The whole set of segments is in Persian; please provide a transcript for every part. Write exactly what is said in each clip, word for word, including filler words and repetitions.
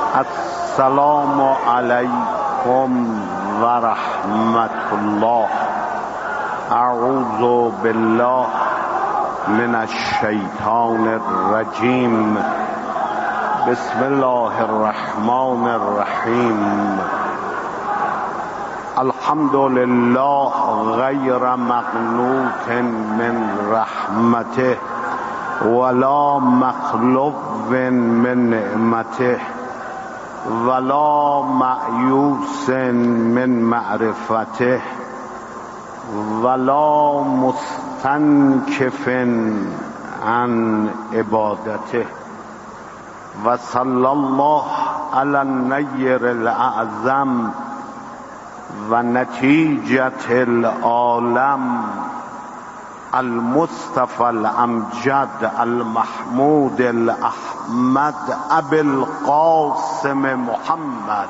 السلام علیکم و رحمت الله. اعوذ بالله من الشیطان الرجیم. بسم الله الرحمن الرحیم. الحمد لله غیر مقنوط من رحمته ولا مخلوف من نعمته ولا مأیوس من معرفته ولا مستنکف عن عبادته و صلی الله علی النیر الاعظم و نتیجة العالم المصطفى الامجد المحمود الاحمد ابي القاسم محمد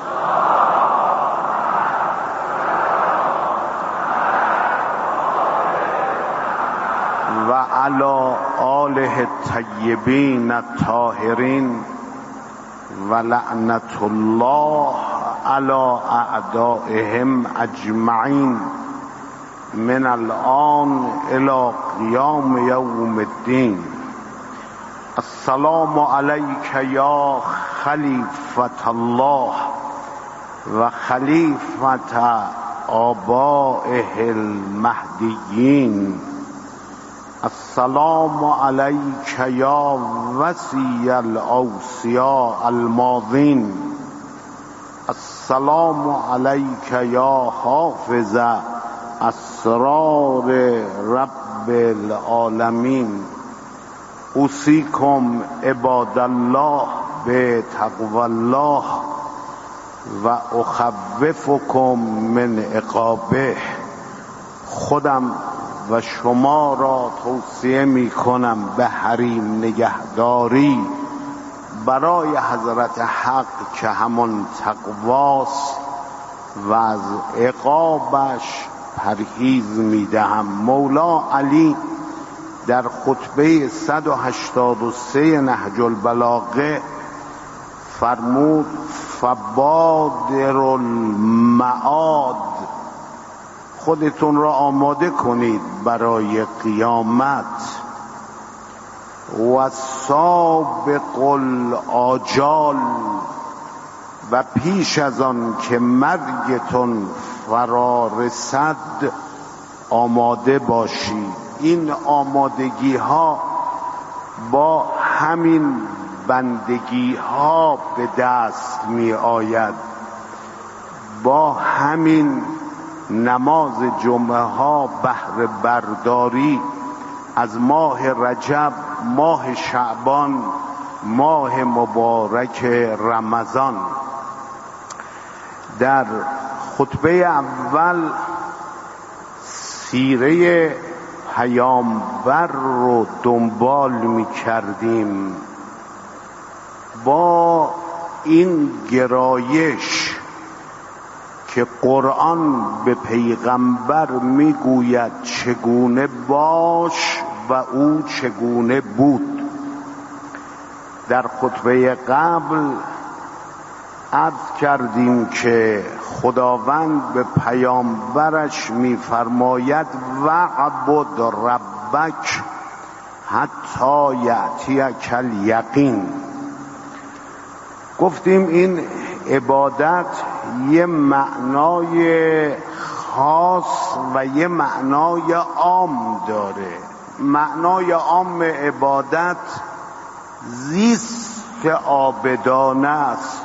و علی آله الطیبین الطاهرین و لعنت الله علی اعدائهم اجمعین من الآن الى قیام یوم الدین. السلام علیک یا خلیفة الله و خلیفة آبائه المهدیین. السلام علیک یا وصی الاوصیاء الماضین. السلام علیک یا حافظ اسرار رب العالمین. اوصیکم عباد الله به تقوی الله و اخوفکم من عقابه. خودم و شما را توصیه می کنم به حریم نگهداری برای حضرت حق که همون تقواست و از عقابش پرهیز می دهم. مولا علی در خطبه صد و هشتاد و سه نهج البلاغه فرمود فبادر المعاد، خودتون را آماده کنید برای قیامت. و سابق الآجال، و پیش از آن که مرگتون فرا رسد آماده باشید. این آمادگی ها با همین بندگی ها به دست می آید، با همین نماز جمعه ها بهره برداری از ماه رجب، ماه شعبان، ماه مبارک رمضان. در خطبه اول سیره پیامبر رو دنبال می کردیم با این گرایش که قرآن به پیغمبر می گوید چگونه باش و او چگونه بود. در خطبه قبل عرض کردیم که خداوند به پیامبرش می‌فرماید وعبد ربک حتی یأتیک الیقین. گفتیم این عبادت یه معنای خاص و یه معنای عام داره. معنای عام عبادت زیست عابدانه است،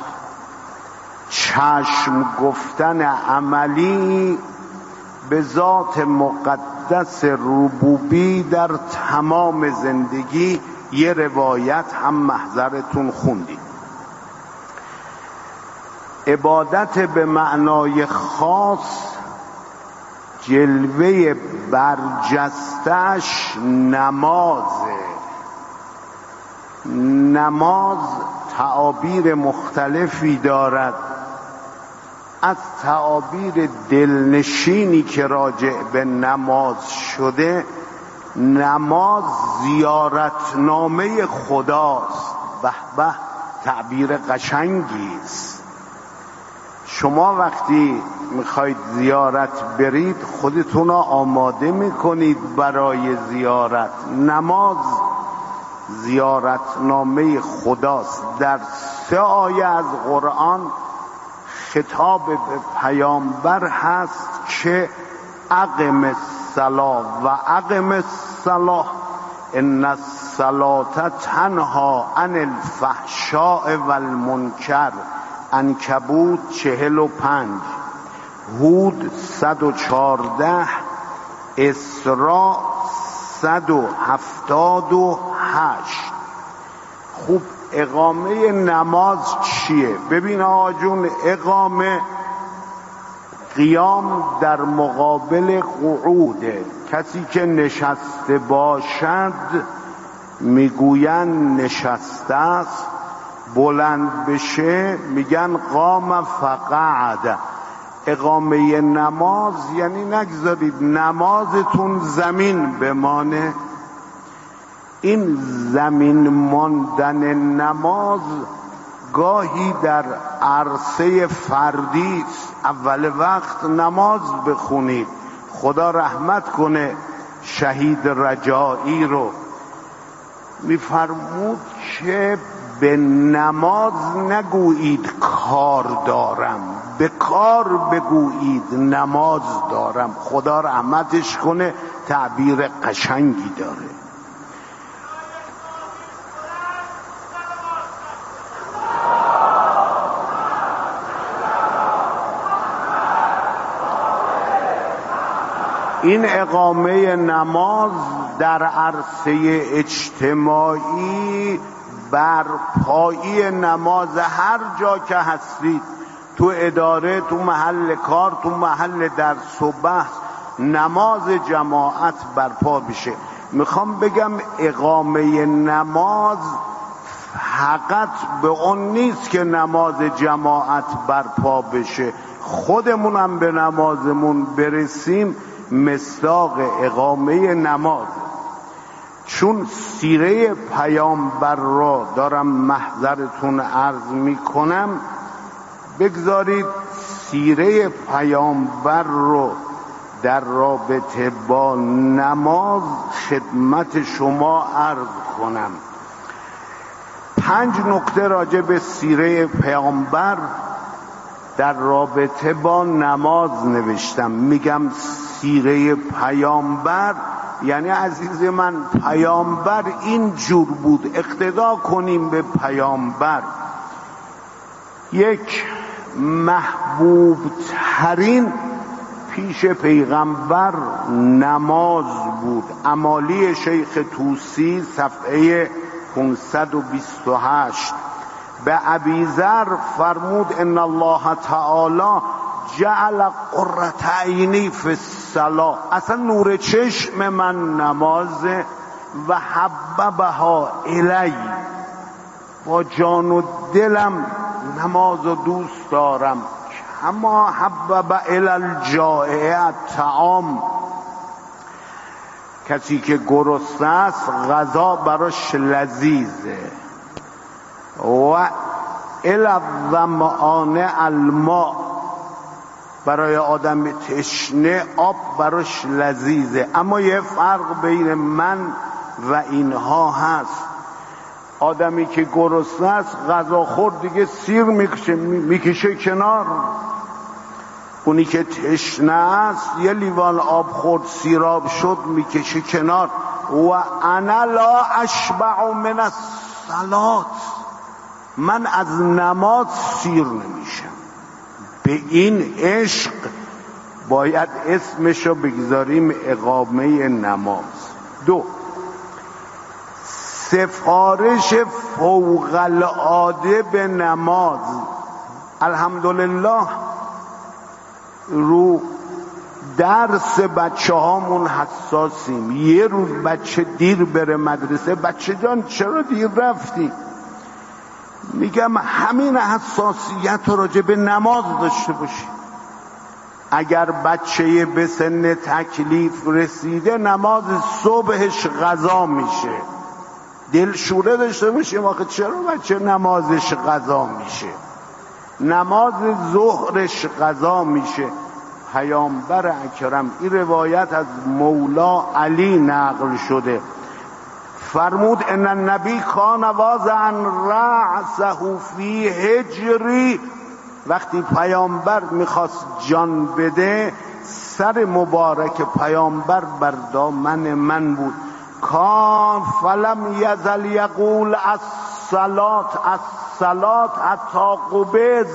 چشم گفتن عملی به ذات مقدس ربوبی در تمام زندگی. یه روایت هم محضرتون خوندیم. عبادت به معنای خاص جلوه برجستش نمازه. نماز تعابیر مختلفی دارد. از تعابیر دلنشینی که راجع به نماز شده، نماز زیارتنامه خداست. به به تعبیر قشنگی است. شما وقتی میخواید زیارت برید خودتون را آماده میکنید برای زیارت. نماز زیارتنامه خداست. در سه آیه از قرآن خطاب به پیامبر هست که اقم الصلاة و اقم الصلاة ان الصلاة تنها عن الفحشاء والمنکر. عنکبوت چهل و پنج، هود صد و چارده، اسراء صد و هفتاد و هشت. خوب اقامه نماز چیه؟ ببین آقا جون، اقامه قیام در مقابل قعوده. کسی که نشسته باشد میگوین نشسته است، بلند بشه میگن قام فقعد. اقامه نماز یعنی نگذارید نمازتون زمین بمانه. این زمین ماندن نماز گاهی در عرصه فردی است. اول وقت نماز بخونید. خدا رحمت کنه شهید رجایی رو، میفرمود که به نماز نگویید کار دارم، به کار بگویید نماز دارم. خدا رحمتش کنه، تعبیر قشنگی داره. این اقامه نماز در عرصه اجتماعی بر پایی نماز هر جا که هستید، تو اداره، تو محل کار، تو محل درس و بحث، نماز جماعت برپا بشه. میخوام بگم اقامه نماز فقط به اون نیست که نماز جماعت برپا بشه، خودمون هم به نمازمون برسیم مصداق اقامه نماز. چون سیره پیامبر را دارم محضرتون عرض میکنم، بگذارید سیره پیامبر رو در رابطه با نماز خدمت شما عرض کنم. پنج نکته راجع به سیره پیامبر در رابطه با نماز نوشتم. میگم سیره پیامبر یعنی عزیز من پیامبر این جور بود، اقتدا کنیم به پیامبر. یک، محبوب ترین پیش پیغمبر نماز بود. امالی شیخ طوسی صفحه پانصد و بیست و هشت. به ابیذر فرمود ان الله تعالی جعل قرة عینی فی الصلاة. اصلا نور چشم من نمازه. و حببها الی، با جان و دلم نماز و دوست دارم. اما حبب الی الجائع الطعام، کسی که گرسنه است غذا براش لذیذه. و الی الظمآن الماء، برای آدم تشنه آب براش لذیذه. اما یه فرق بین من و اینها هست. آدمی که گرسنه است غذا خورد دیگه سیر میکشه میکشه کنار. اونی که تشنه است یه لیوان آب خورد سیراب شد میکشه کنار. و انا لا اشبع من الصلاة، من از نماز سیر نمیشم. به این عشق باید اسمشو بگذاریم اقامه نماز. دو، سفارش فوق العاده به نماز. الحمدلله رو درس بچه هامون حساسیم. یه روز بچه دیر بره مدرسه، بچه جان چرا دیر رفتی؟ میگم همین حساسیت رو راجع به نماز داشته باشی. اگر بچه به سن تکلیف رسیده نماز صبحش قضا میشه، دلشوره داشته باشیم. آخه چرا بچه نمازش قضا میشه، نماز ظهرش قضا میشه؟ پیامبر اکرم، این روایت از مولا علی نقل شده، فرمود ان النبی کان واضعا رأسه فی حجری، وقتی پیامبر میخواست جان بده سر مبارک پیامبر بر دامن من بود. کان فلم یزل یقول الصلاة الصلاة حتی قبض،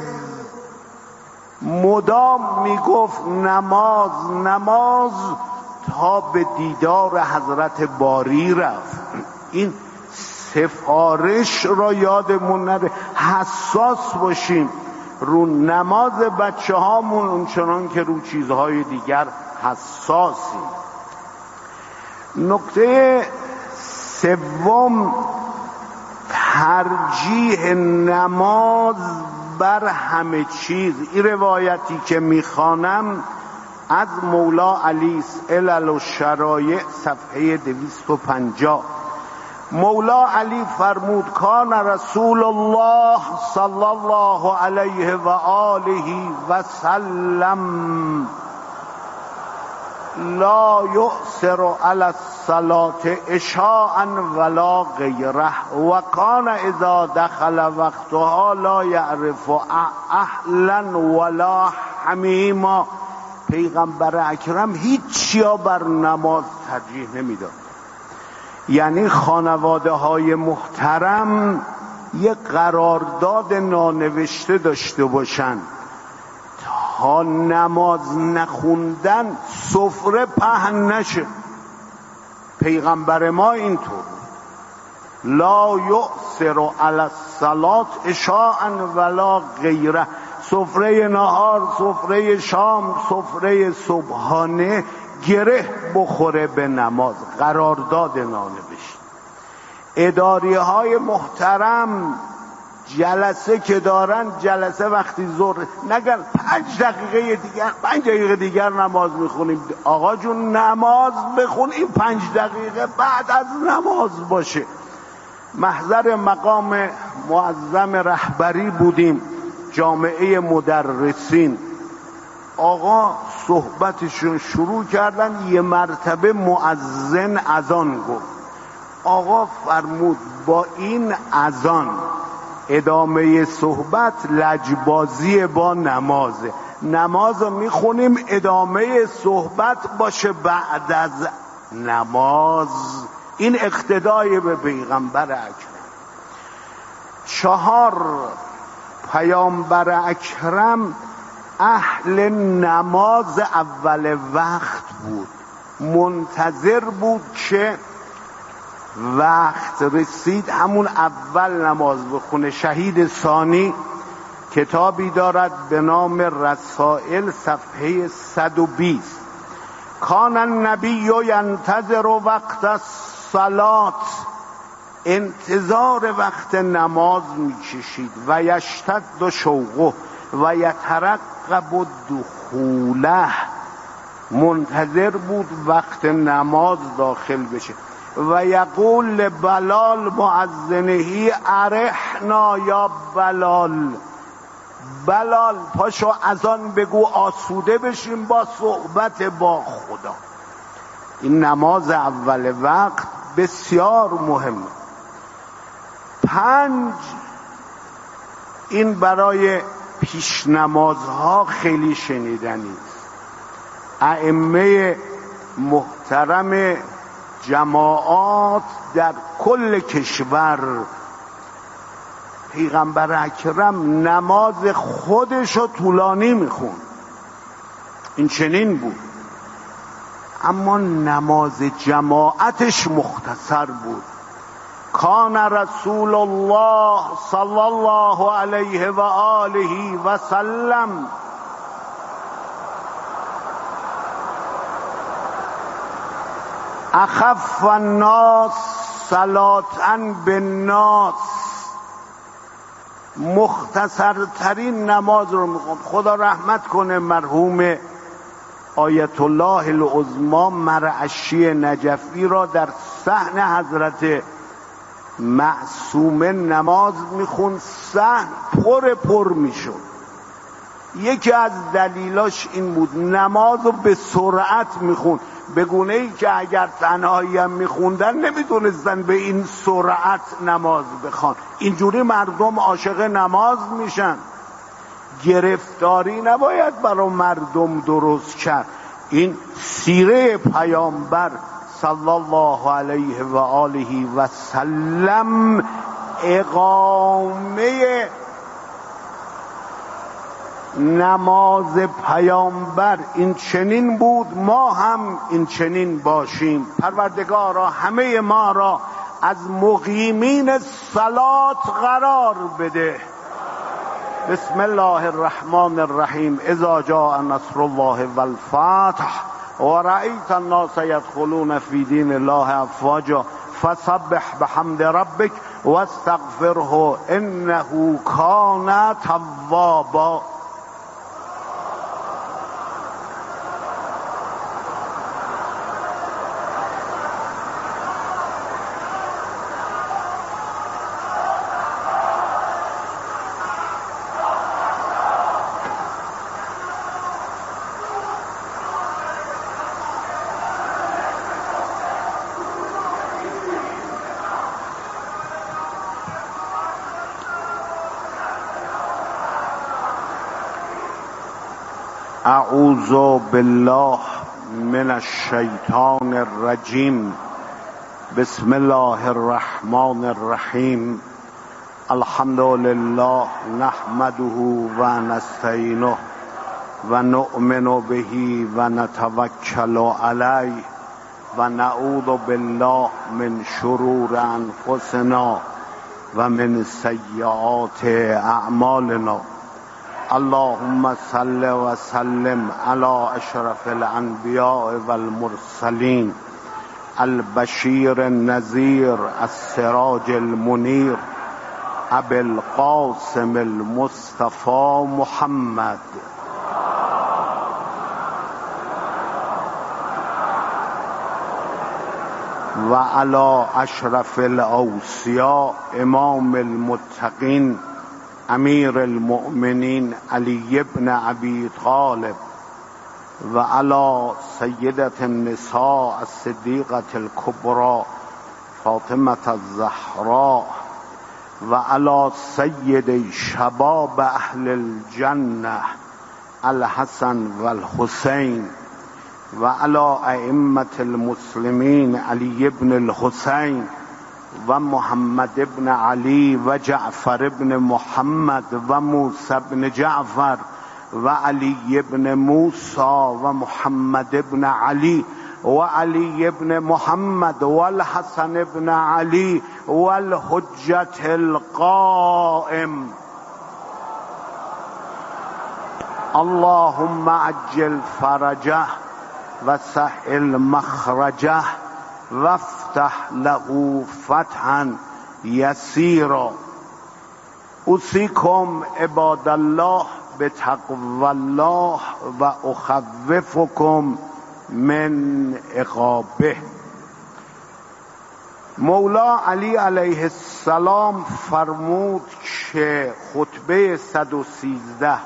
مدام میگفت نماز نماز تا به دیدار حضرت باری رفت. این سفارش را یادمون نره، حساس باشیم رو نماز بچه هامون اونچنان که رو چیزهای دیگر حساسیم. نکته سوم، ترجیح نماز بر همه چیز. این روایتی که میخوانم از مولا علی است، علل و شرایع صفحه دویست و پنجاه. مولا علی فرمود کان رسول الله صلی الله علیه و آله و سلم لا یؤثر علی الصلاة عشاء ولا غیره و کان اذا دخل وقتها لا یعرف اهلا ولا حمیما. پیغمبر اکرم هیچیا بر نماز ترجیح نمیداد. یعنی خانواده های محترم یک قرارداد نانوشته داشته باشن، تا نماز نخوندن سفره پهن نشه. پیغمبر ما اینطور لا یؤثر علی الصلاة عشاء ولا غیره، سفره نهار، سفره شام، سفره صبحانه گره بخوره به نماز. قرارداد نانوشته. اداری های محترم جلسه که دارن، جلسه وقتی ظهر نگن پنج دقیقه دیگر پنج دقیقه دیگر نماز میخونیم. آقا جون نماز بخون، این پنج دقیقه بعد از نماز باشه. محضر مقام معظم رهبری بودیم، جامعه مدرسین. آقا صحبتشون شروع کردن، یه مرتبه مؤذن اذان گفت. آقا فرمود با این اذان ادامه صحبت لجبازی با نمازه. نماز رو میخونیم، ادامه صحبت باشه بعد از نماز. این اقتدای به پیغمبر اکرم. چهار، پیامبر اکرم اهل نماز اول وقت بود، منتظر بود که وقت رسید همون اول نماز بخونه. شهید ثانی کتابی دارد به نام رسائل صفحه صد و بیست. کان النبی ینتظر وقت الصلاة، انتظار وقت نماز میکشید. و یشتد شوقه و یترقب دخوله، منتظر بود وقت نماز داخل بشه. و یقول بلال معذنهی ارحنا یا بلال، بلال پاشو اذان بگو آسوده بشیم با صحبت با خدا. این نماز اول وقت بسیار مهمه. پنج، این برای پیش نمازها خیلی شنیدنی است. ائمه محترم جماعات در کل کشور، پیغمبر اکرم نماز خودشو طولانی میخون، این چنین بود، اما نماز جماعتش مختصر بود. کان رسول الله صلی الله علیه و آله و سلم اخف الناس صلاة بالناس، مختصرترین نماز رو میخوند. خدا رحمت کنه مرحوم آیت الله العظما مرعشی نجفی را در صحن حضرت معصومه نماز میخون صحن پر پر میشد. یکی از دلیلاش این بود نماز رو به سرعت میخون، به گونه ای که اگر تنهایی هم میخوندن نمیدونستن به این سرعت نماز بخوان. اینجوری مردم عاشق نماز میشن. گرفتاری نباید برای مردم درست کرد. این سیره پیامبر صلی الله علیه و آله و سلم اقامه نماز پیامبر این چنین بود، ما هم این چنین باشیم. پروردگارا همه ما را از مقیمین صلات قرار بده. بسم الله الرحمن الرحیم. اذا جاء نصر الله والفتح ورأيت الناس يدخلون في دين الله افواجا فسبح بحمد ربك واستغفره انه كان توابا. اعوذ بالله من الشیطان الرجیم. بسم الله الرحمن الرحیم. الحمد لله نحمده و نستعینه و نؤمن به و نتوکل علیه و نعوذ بالله من شرور انفسنا و من سیئات اعمالنا. اللهم صل و سلم علی اشرف الانبیاء والمرسلین البشیر النذیر السراج المنیر ابی القاسم المصطفى محمد و علی اشرف الاوصیاء امام المتقین امیر المؤمنین علی ابن ابی طالب و علی سیدة النساء الصدیقة الکبری فاطمة الزهراء و علی سید شباب اهل الجنه الحسن و الحسین و علی ائمة المسلمین علی ابن الحسین و محمد ابن علی و جعفر ابن محمد و موسی ابن جعفر و علی ابن موسی و محمد ابن علی و علی ابن محمد و الحسن ابن علی و الحجة القائم. اللهم عجل فرجه و سهل مخرجه وافتح له فتحا یسیرا. اوصیکم عباد الله بتقوی الله و اخوفکم من عقابه. مولا علی علیه السلام فرمود که خطبه صد و سیزده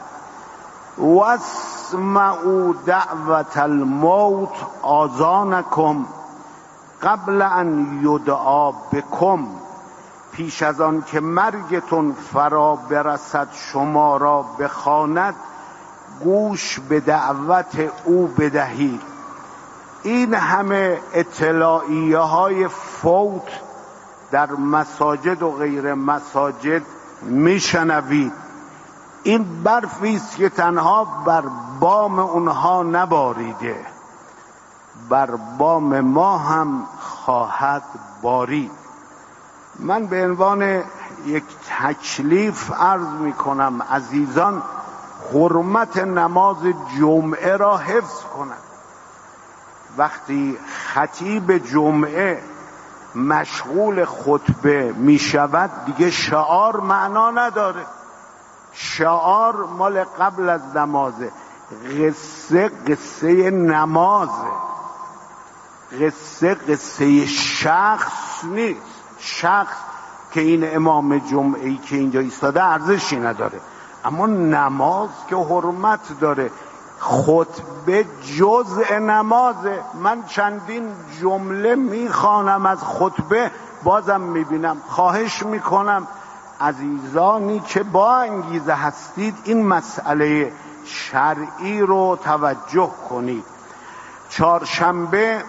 واسمعوا دعوت الموت آذانکم قبل ان یدعا بکم. پیش از آن که مرگتون فرا برسد شما را بخواند گوش به دعوت او بدهید. این همه اطلاعیه های فوت در مساجد و غیر مساجد میشنوید. این برفی است که تنها بر بام اونها نباریده، بر بام ما هم خواهد بارید. من به عنوان یک تکلیف عرض می کنم عزیزان حرمت نماز جمعه را حفظ کنند. وقتی خطیب جمعه مشغول خطبه می شود دیگه شعار معنا نداره. شعار مال قبل از نمازه، قصه قصه نمازه، قصه قصه شخص نیست. شخص که این امام جمعه‌ای که اینجا ایستاده ارزشی نداره، اما نماز که حرمت داره. خطبه جزء نمازه. من چندین جمله میخوانم از خطبه، بازم میبینم. خواهش میکنم عزیزانی که با انگیزه هستید این مسئله شرعی رو توجه کنید. چهارشنبه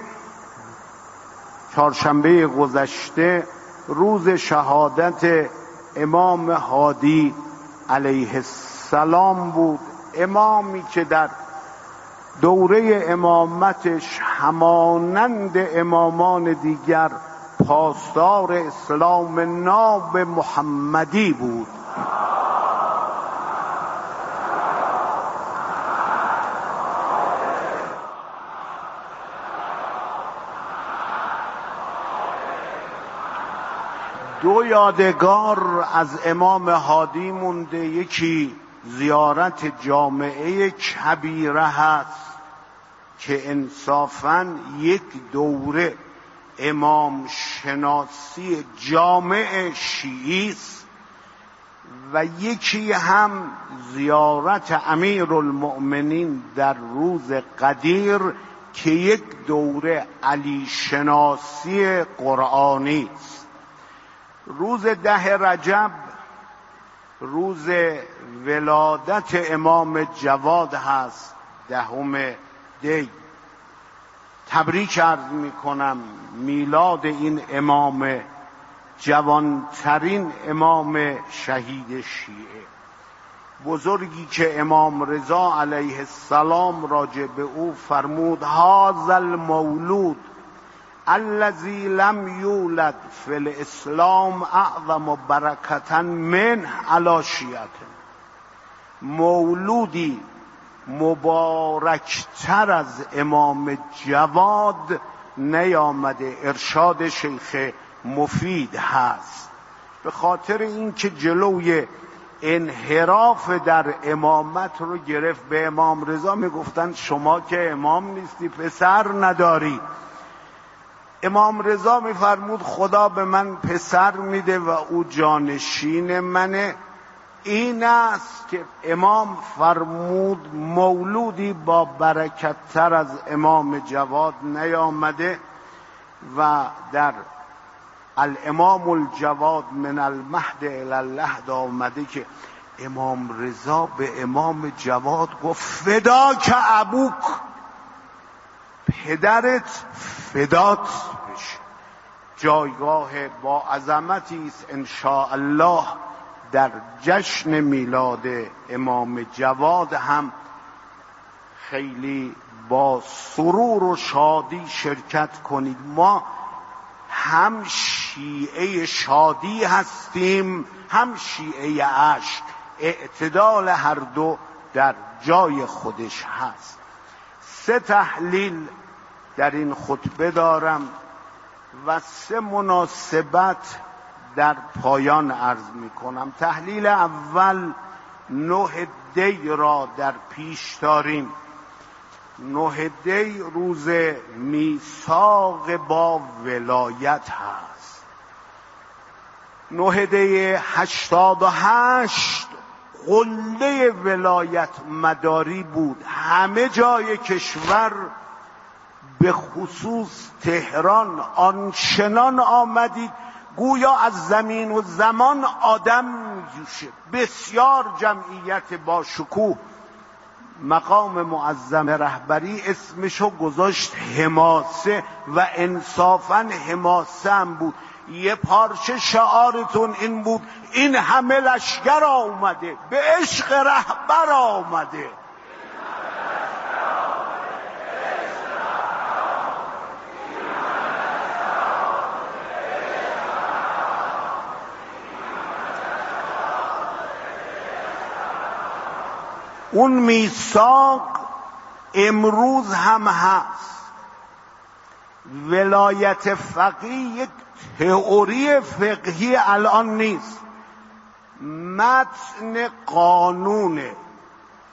چهارشنبه گذشته روز شهادت امام هادی علیه السلام بود، امامی که در دوره امامتش همانند امامان دیگر پاسدار اسلام ناب محمدی بود. دو یادگار از امام هادی مونده، یکی زیارت جامعه کبیره هست که انصافاً یک دوره امام شناسی جامع شیعی است، و یکی هم زیارت امیرالمؤمنین در روز قدیر که یک دوره علی شناسی قرآنی است. روز ده رجب روز ولادت امام جواد هست، دهم دی. تبریک عرض می کنم میلاد این امام، جوانترین امام شهید شیعه، بزرگی که امام رضا علیه السلام راجع به او فرمود هذا المولود الذی لم یولد فی الاسلام اعظم برکتا من علی شیعته. مولودی مبارکتر از امام جواد نیامده. ارشاد شیخ مفید هست. به خاطر اینکه جلوی انحراف در امامت رو گرفت، به امام رضا میگفتن شما که امام نیستی، پسر نداری. امام رضا میفرمود خدا به من پسر میده و او جانشین منه. این است که امام فرمود مولودی با برکت تر از امام جواد نیامده، و در الامام الجواد من المهد الی اللحد آمده که امام رضا به امام جواد گفت فداک ابوک، پدرت فدات بشه. جایگاه با عظمتی است ان شاء الله. در جشن میلاد امام جواد هم خیلی با سرور و شادی شرکت کنید. ما هم شیعه شادی هستیم، هم شیعه اشک. اعتدال هر دو در جای خودش هست. سه تحلیل در این خطبه دارم و سه مناسبت در پایان عرض می کنم. تحلیل اول، نه دی را در پیش داریم. نه دی روز میثاق با ولایت هست. نه دی هشتاد و هشت قله ولایت مداری بود. همه جای کشور به خصوص تهران آنچنان آمدید گویا از زمین و زمان آدم میجوشه. بسیار جمعیت با شکوه. مقام معظم رهبری اسمشو گذاشت حماسه، و انصافاً حماسه هم بود. یه پارچه شعارتون این بود این همه لشکر آمده، به عشق رهبر آمده. اون میثاق امروز هم هست. ولایت فقیه یک تئوری فقهی الان نیست، متن قانونه.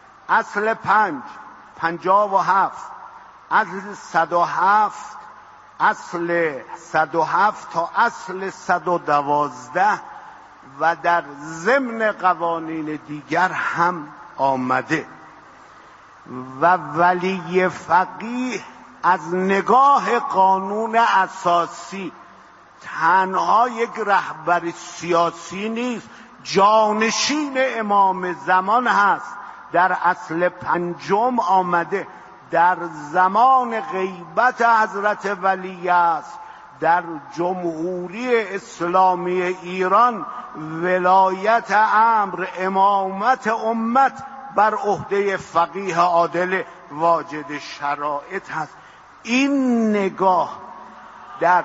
اصل پنج، پنجاه و هفت، اصل صد و هفت، اصل صد و هفت تا اصل صد و دوازده و در ضمن قوانین دیگر هم آمده و ولی فقیه از نگاه قانون اساسی تنها یک رهبر سیاسی نیست، جانشین امام زمان هست. در اصل پنجم آمده در زمان غیبت حضرت ولی است در جمهوری اسلامی ایران ولایت امر امامت امت بر عهده فقیه عادل واجد شرایط هست. این نگاه در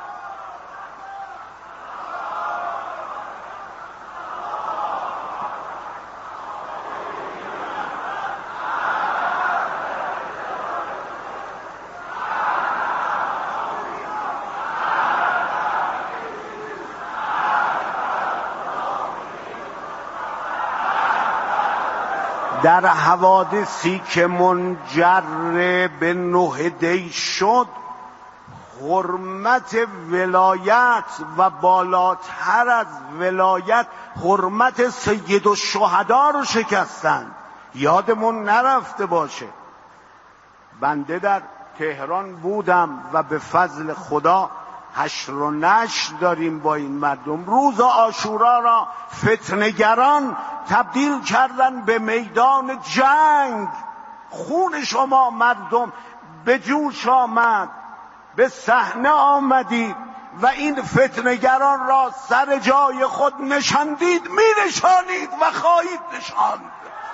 در حوادثی که منجر به نه دی شد، حرمت ولایت و بالاتر از ولایت حرمت سید الشهدا رو شکستند. یادمون نرفته باشه، بنده در تهران بودم و به فضل خدا حشر و نشر داریم با این مردم. روز عاشورا را فتنه‌گران تبدیل کردن به میدان جنگ. خون شما مردم به جوش آمد، به صحنه آمدید و این فتنه‌گران را سر جای خود نشاندید، می نشانید و خواهید نشاند.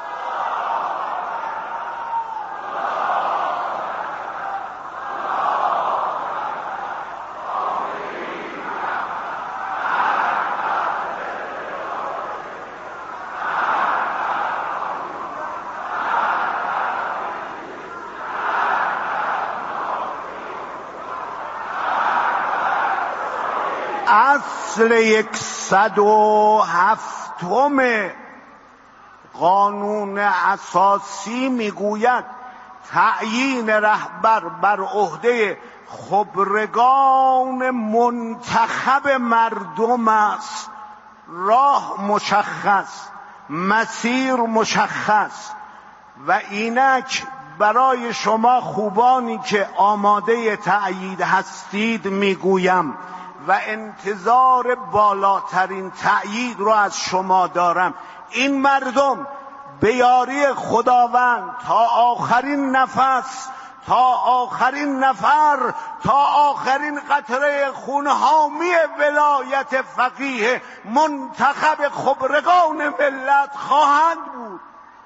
اصل یکصد و هفتم قانون اساسی میگوید تعیین رهبر بر عهده خبرگان منتخب مردم است. راه مشخص، مسیر مشخص و اینک برای شما خوبانی که آماده تأیید هستید میگویم و انتظار بالاترین تأیید رو از شما دارم. این مردم به یاری خداوند تا آخرین نفس، تا آخرین نفر، تا آخرین قطره خون حامی ولایت فقیه منتخب خبرگان ملت خواهند بود.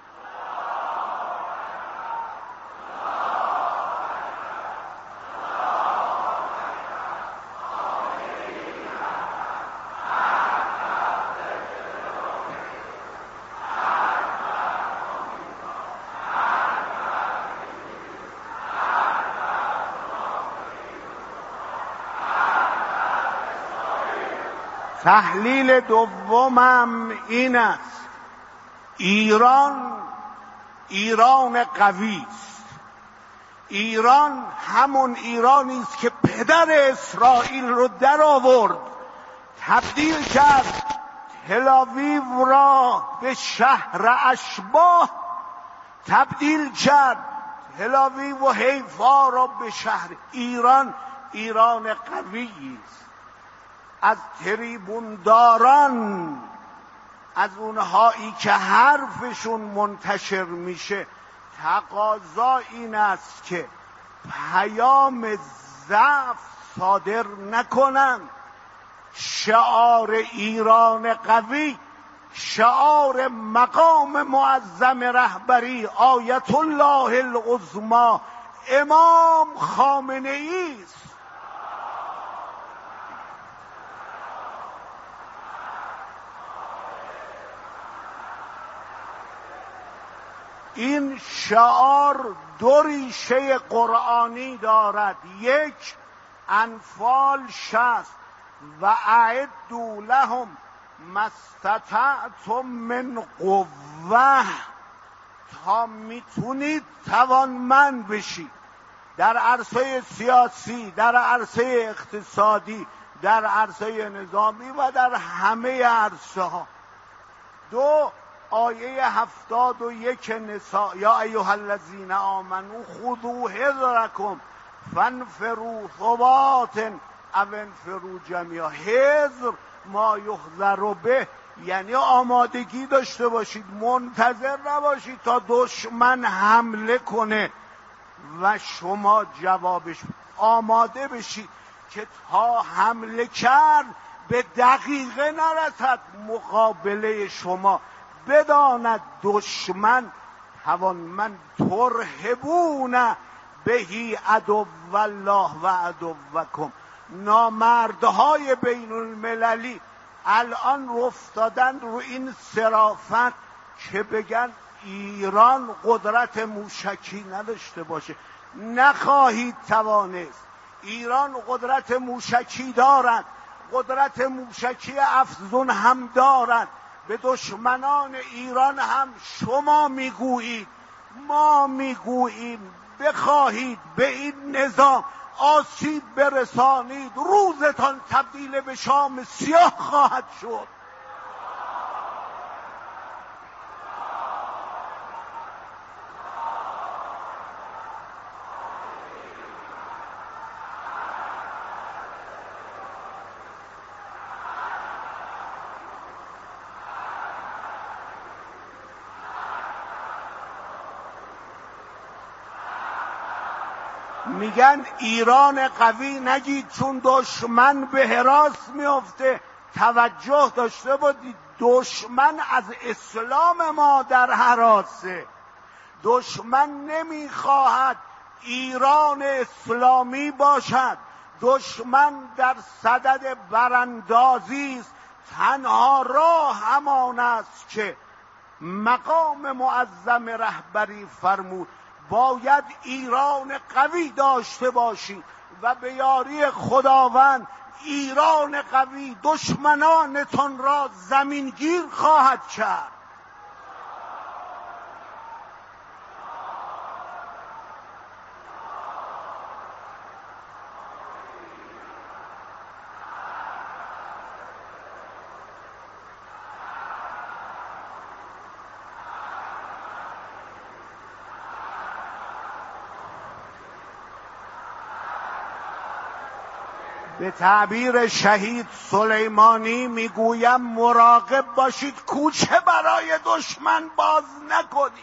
تحلیل دومم این است: ایران ایران قوی است. ایران همون ایرانی است که پدر اسرائیل رو در آورد، تبدیل کرد تل آویو را به شهر اشباح، تبدیل کرد تل آویو و حیفا را به شهر. ایران ایران قوی است. از تریبونداران، از اونهایی که حرفشون منتشر میشه، تقاضا این است که پیام ضعف صادر نکنند. شعار ایران قوی، شعار مقام معظم رهبری آیت الله العظمی امام خامنه ای است. این شعار دو ریشه قرآنی دارد. یک، انفال شصت و اعدوا لهم ما استطعتم من قوه، تا میتونید توانمند بشید. در عرصه سیاسی، در عرصه اقتصادی، در عرصه نظامی و در همه عرصه ها. دو، آیه هفتاد و یک نساء، یا ایها الذین آمنوا خذوا حذرکم فانفروا ثبات او انفروا جمیعا. حذر ما یحذر به، یعنی آمادگی داشته باشید، منتظر نباشید تا دشمن حمله کنه و شما جوابش. آماده بشید که تا حمله کرد به دقیقه نرسد مقابله شما. بداند دشمن توانمند ترهبون بهی عدو الله و عدوکم. نامردهای بین المللی الان افتادن رو این صرافت که بگن ایران قدرت موشکی نداشته باشه. نخواهید توانست. ایران قدرت موشکی دارد، قدرت موشکی افزون هم دارد. به دشمنان ایران هم شما میگویید، ما میگوییم بخواهید به این نظام آسیب برسانید، روزتان تبدیل به شام سیاه خواهد شد. میگن ایران قوی نگید چون دشمن به هراس میفته. توجه داشته باشید، دشمن از اسلام ما در هراسه. دشمن نمیخواهد ایران اسلامی باشد. دشمن در صدد براندازی است. تنها راه همان است که مقام معظم رهبری فرمود باید ایران قوی داشته باشی و به یاری خداوند ایران قوی دشمنانتان را زمینگیر خواهد کرد. به تعبیر شهید سلیمانی میگویم مراقب باشید کوچه برای دشمن باز نکنید.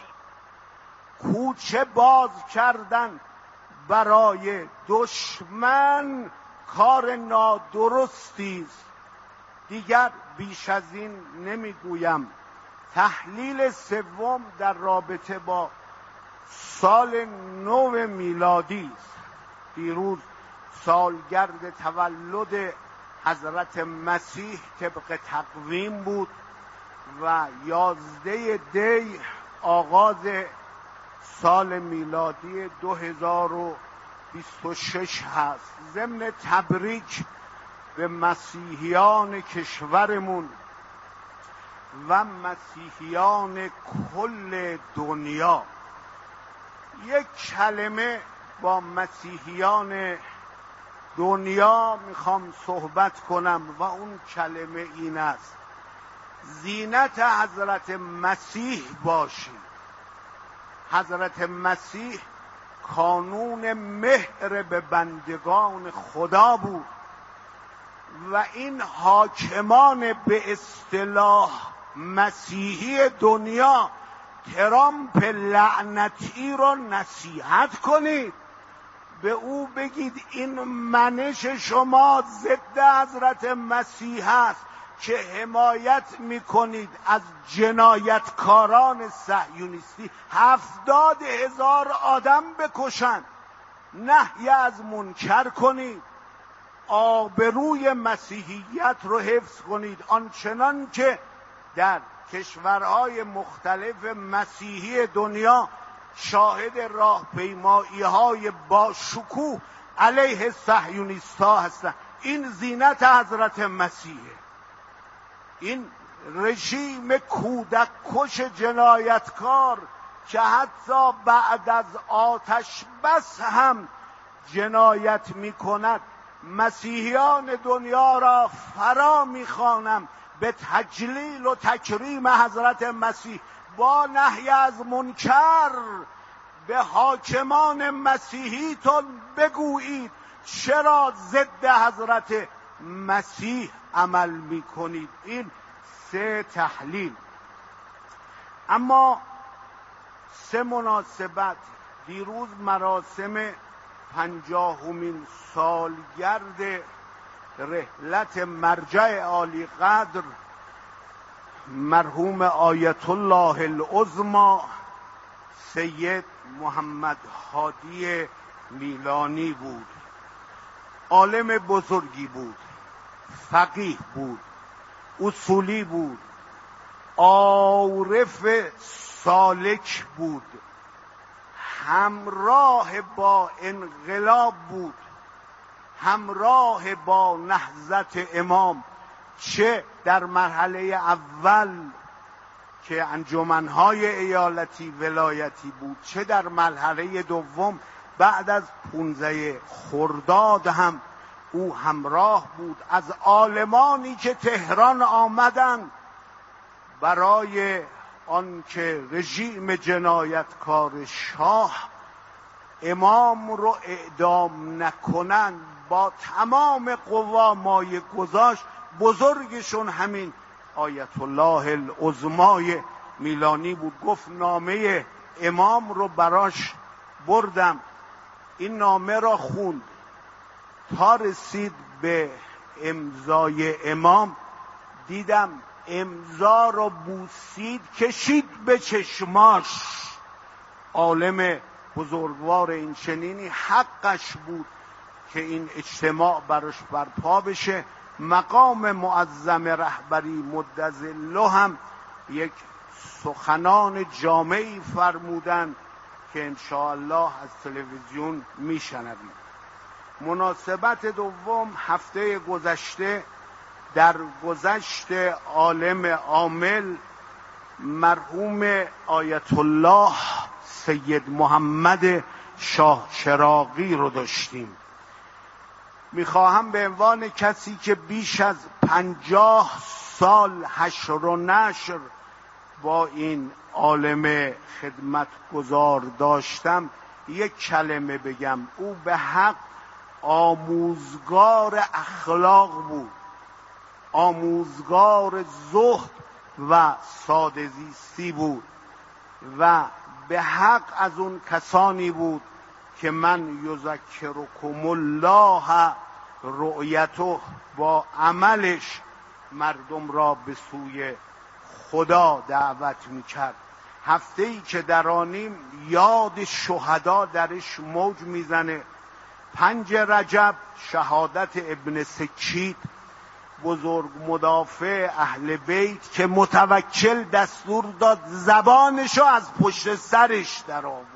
کوچه باز کردن برای دشمن کار نادرستی است. دیگر بیش از این نمیگویم. تحلیل سوم در رابطه با سال نو میلادی است. دیروز سالگرد تولد حضرت مسیح طبق تقویم بود و یازده دی آغاز سال میلادی دو هزار و بیست و شش هست. ضمن تبریک به مسیحیان کشورمون و مسیحیان کل دنیا یک کلمه با مسیحیان دنیا میخوام صحبت کنم و اون کلمه این است: زینت حضرت مسیح باشید. حضرت مسیح کانون مهر به بندگان خدا بود و این حاکمان به اصطلاح مسیحی دنیا ترامپ لعنتی رو نصیحت کنید، به او بگید این منش شما ضد حضرت مسیح است که حمایت میکنید از جنایتکاران صهیونیستی هفتاد هزار آدم بکشند. نهی از منکر کنید، آبروی مسیحیت رو حفظ کنید، آنچنان که در کشورهای مختلف مسیحی دنیا شاهد راهپیمایی های با شکوه علیه صهیونیست‌ها هستند. این زینت حضرت مسیحه. این رژیم کودک کش جنایتکار که حتی بعد از آتش بس هم جنایت می کند مسیحیان دنیا را فرا می خوانم به تجلیل و تکریم حضرت مسیح. با نهی از منکر به حاکمان مسیحیتون بگویید چرا ضد حضرت مسیح عمل می کنید. این سه تحلیل. اما سه مناسبت. دیروز مراسم پنجاهمین سالگرد رحلت مرجع عالی قدر مرحوم آیت الله العظمی سید محمد هادی میلانی بود. عالم بزرگی بود، فقیه بود، اصولی بود، عارف سالک بود، همراه با انقلاب بود، همراه با نهضت امام، چه در مرحله اول که انجمنهای ایالتی ولایتی بود، چه در مرحله دوم بعد از پونزده خرداد هم او همراه بود. از عالمانی که تهران آمدند برای آنکه رژیم جنایتکار شاه امام رو اعدام نکنند با تمام قوا مایه گذاشت. بزرگشون همین آیت الله العظمی میلانی بود. گفت نامه امام رو براش بردم، این نامه را خوند تا رسید به امضای امام، دیدم امضا رو بوسید، کشید به چشماش. عالم بزرگوار این چنینی حقش بود که این اجتماع براش برپا بشه. مقام معظم رهبری مدظله هم یک سخنان جامعی فرمودن که انشاءالله از تلویزیون میشنویم. مناسبت دوم، هفته گذشته در گذشت عالم عامل مرحوم آیت الله سید محمد شاه چراغی رو داشتیم. میخواهم به عنوان کسی که بیش از پنجاه سال حشر و نشر با این عالم خدمت گزار داشتم یک کلمه بگم. او به حق آموزگار اخلاق بود، آموزگار زهد و ساده زیستی بود و به حق از اون کسانی بود که من یذکرکم الله رؤیته، با عملش مردم را به سوی خدا دعوت میکرد. هفته ای که در آنیم یاد شهدا درش موج میزنه. پنج رجب شهادت ابن سکید، بزرگ مدافع اهل بیت که متوکل دستور داد زبانشو از پشت سرش در آوردن.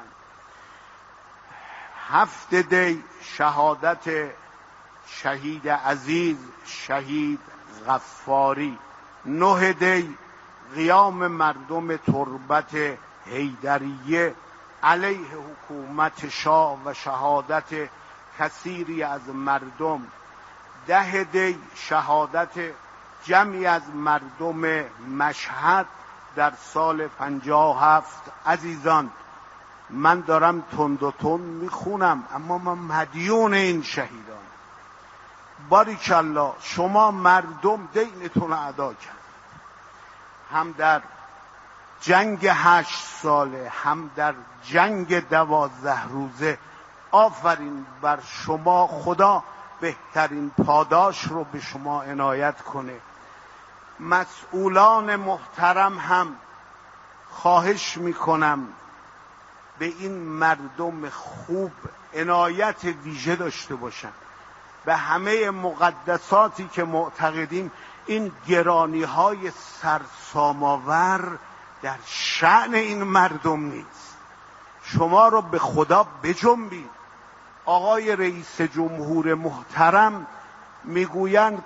هفت دی شهادت شهید عزیز شهید غفاری. نه دی قیام مردم تربت حیدریه علیه حکومت شاه و شهادت کثیری از مردم. ده دی شهادت جمعی از مردم مشهد در سال پنجاه و هفت. عزیزان، من دارم تند و تند میخونم اما من مدیون این شهیدان. باریکالله، شما مردم دینتون رو ادا کرد، هم در جنگ هشت ساله هم در جنگ دوازده روزه. آفرین بر شما، خدا بهترین پاداش رو به شما عنایت کنه. مسئولان محترم هم خواهش میکنم به این مردم خوب عنایت ویژه داشته باشن. به همه مقدساتی که معتقدیم، این گرانی های سرسام‌آور در شأن این مردم نیست. شما رو به خدا بجنبید. آقای رئیس جمهور محترم میگویند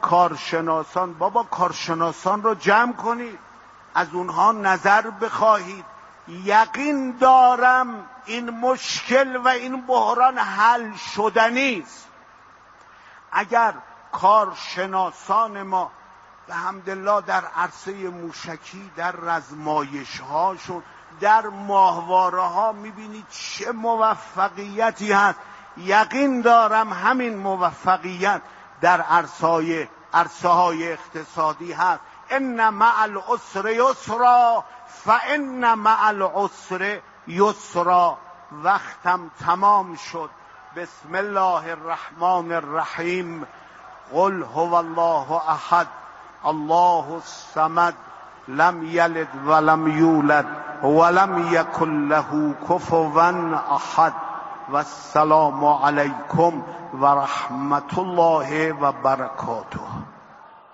کارشناسان. بابا کارشناسان رو جمع کنید، از اونها نظر بخواهید یقین دارم این مشکل و این بحران حل شدنی است. اگر کارشناسان ما به حمدالله در عرصه موشکی، در رزمایش هاشون، در ماهواره ها میبینید چه موفقیتی هست. یقین دارم همین موفقیت در عرصه عرصه های اقتصادی هست. ان مع العسر یسرا فان مع العسر یسرا. وقتم تمام شد. بسم الله الرحمن الرحیم. قل هو الله احد الله الصمد لم یلد ولم یولد ولم یکن له کفوا احد. و السلام علیکم و رحمت الله و برکاته.